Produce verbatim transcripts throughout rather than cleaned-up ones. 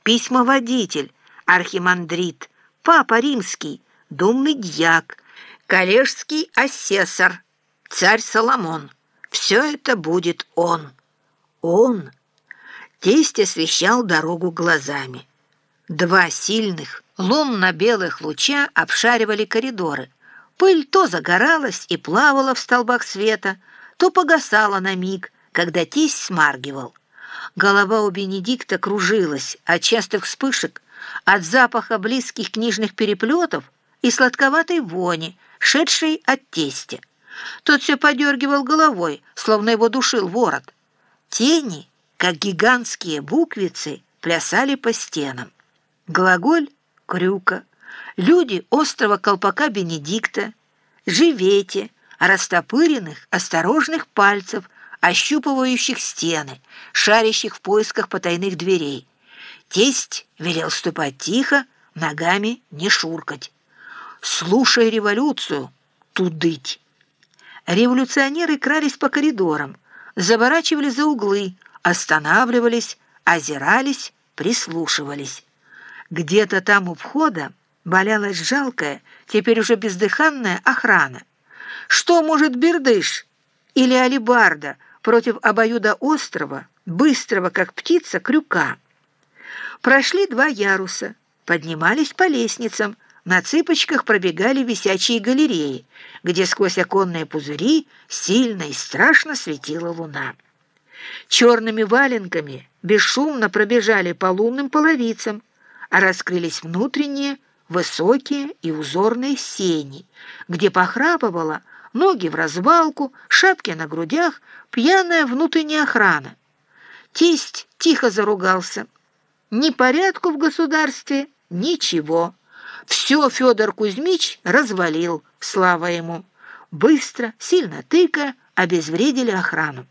письмоводитель, архимандрит, папа римский, думный дьяк, коллежский асессор, царь Соломон. Все это будет он. Он. Тесть освещал дорогу глазами. Два сильных, лунно-белых луча обшаривали коридоры. Пыль то загоралась и плавала в столбах света, то погасала на миг, когда тесть смаргивал. Голова у Бенедикта кружилась от частых вспышек, от запаха близких книжных переплетов и сладковатой вони, шедшей от тестя. Тот все подергивал головой, словно его душил ворот. Тени, как гигантские буквицы, плясали по стенам. Глаголь — крюка, люди острого колпака Бенедикта, живете, растопыренных, осторожных пальцев, ощупывающих стены, шарящих в поисках потайных дверей. Тесть велел ступать тихо, ногами не шуркать. «Слушай революцию, тудыть!» Революционеры крались по коридорам, заворачивали за углы, останавливались, озирались, прислушивались. Где-то там у входа валялась жалкая, теперь уже бездыханная охрана. Что может бердыш или алебарда против обоюдоострого, быстрого, как птица, крюка? Прошли два яруса, поднимались по лестницам, на цыпочках пробегали висячие галереи, где сквозь оконные пузыри сильно и страшно светила луна. Черными валенками бесшумно пробежали по лунным половицам, а раскрылись внутренние, высокие и узорные сени, где похрапывала, ноги в развалку, шапки на грудях, пьяная внутренняя охрана. Тесть тихо заругался. Ни порядку в государстве, ничего. Все Федор Кузьмич развалил, слава ему. Быстро, сильно тыкая, обезвредили охрану.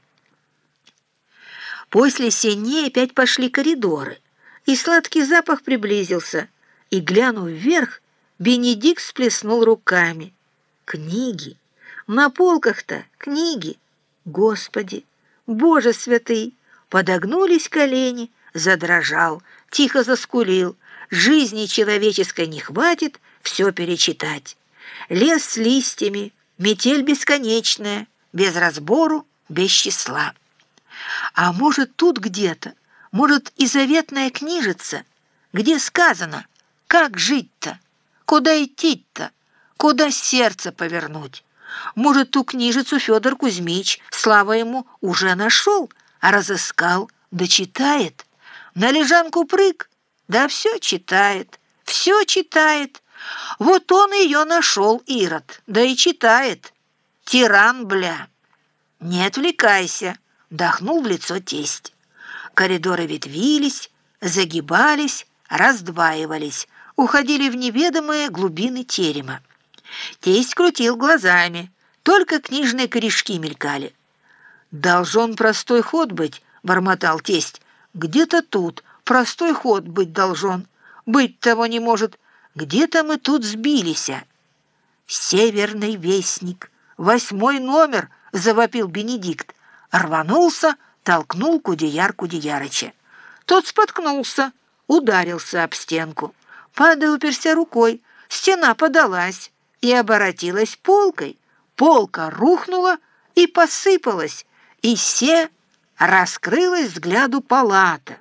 После сеней опять пошли коридоры, и сладкий запах приблизился, и, глянув вверх, Бенедикт сплеснул руками. Книги! На полках-то книги! Господи! Боже святый! Подогнулись колени, задрожал, тихо заскулил. Жизни человеческой не хватит все перечитать. Лес с листьями, метель бесконечная, без разбору, без числа. А может, тут где-то, может, и заветная книжица, где сказано, как жить-то, куда идти-то, куда сердце повернуть. Может, ту книжицу Федор Кузьмич, слава ему, уже нашел, а разыскал, да читает. На лежанку прыг, да все читает, все читает. Вот он ее нашел, Ирод, да и читает. Тиран, бля. Не отвлекайся, вдохнул в лицо тесть. Коридоры ветвились, загибались, раздваивались, уходили в неведомые глубины терема. Тесть крутил глазами, только книжные корешки мелькали. «Должен простой ход быть», — бормотал тесть. «Где-то тут простой ход быть должен. Быть того не может. Где-то мы тут сбились». «Северный вестник, восьмой номер», — завопил Бенедикт. Рванулся, толкнул Кудеяр Кудеярыча. Тот споткнулся, ударился об стенку. Падая, уперся рукой. Стена подалась и оборотилась полкой. Полка рухнула и посыпалась, и се раскрылась взгляду палата.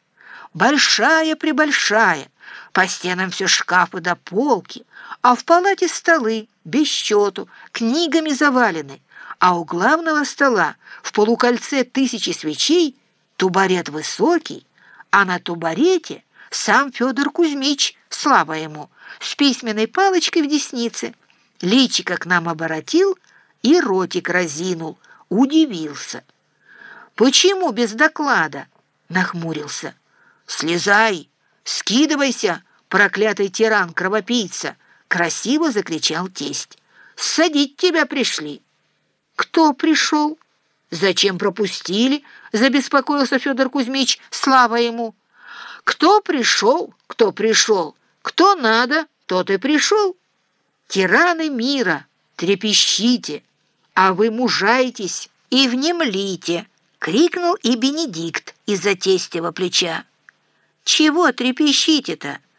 Большая-пребольшая, по стенам все шкафы до полки, а в палате столы, без счету, книгами завалены, а у главного стола в полукольце тысячи свечей тубарет высокий, а на тубарете сам Федор Кузьмич, слава ему, с письменной палочкой в деснице, личико к нам оборотил и ротик разинул, удивился. «Почему без доклада?» — нахмурился. «Слезай, скидывайся, проклятый тиран-кровопийца!» — красиво закричал тесть. «Ссадить тебя пришли». «Кто пришел?» «Зачем пропустили?» — забеспокоился Федор Кузьмич, слава ему. «Кто пришел, кто пришел, кто надо, тот и пришел. Тираны мира, трепещите, а вы мужайтесь и внемлите!» — крикнул и Бенедикт из-за тестева плеча. Чего трепещите-то?